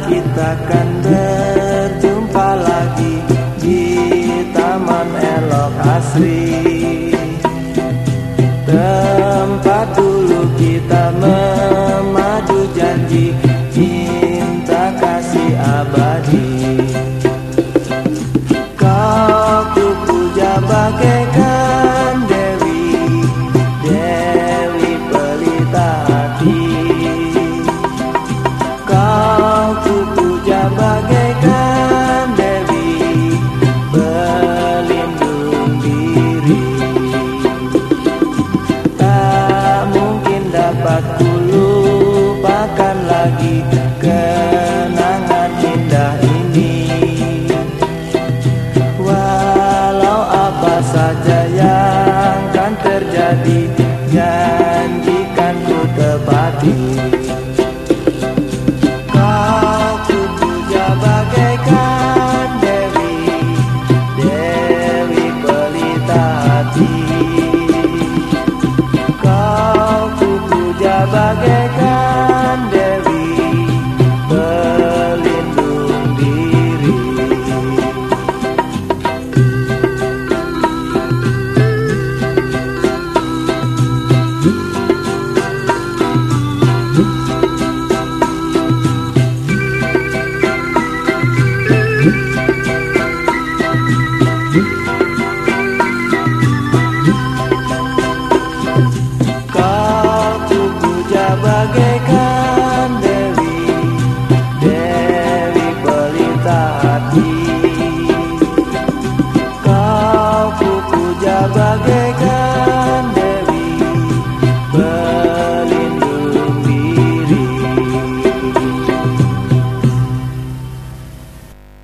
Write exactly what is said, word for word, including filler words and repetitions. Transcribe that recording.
kita kan berjumpa lagi di taman elok asri, tempat dulu kita memadu janji cinta kasih abadi. Kau ku puja bagaikan Dewi, Dewi pelita hati. Kau ku puja bagaikan Dewi, pelindung diri. Tak mungkin dapat ku lupakan lagi kenangan indah ini. Walau apa saja yang kan terjadi, janjikan ku tepati. Kau ku puja bagaikan Dewi, Dewi pelita hati. Kau ku puja bagaikan Dewi, pelindung diri. Kau ku puja bagaikan Dewi, Dewi pelita hati. Kau ku puja bagaikan